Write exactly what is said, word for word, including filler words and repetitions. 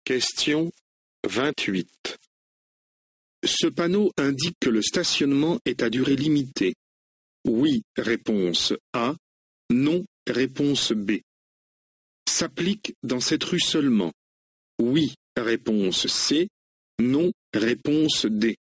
Question vingt-huit. Ce panneau indique que le stationnement est à durée limitée. Oui, réponse A. Non, réponse B. S'applique dans cette rue seulement. Oui, réponse C. Non, réponse D.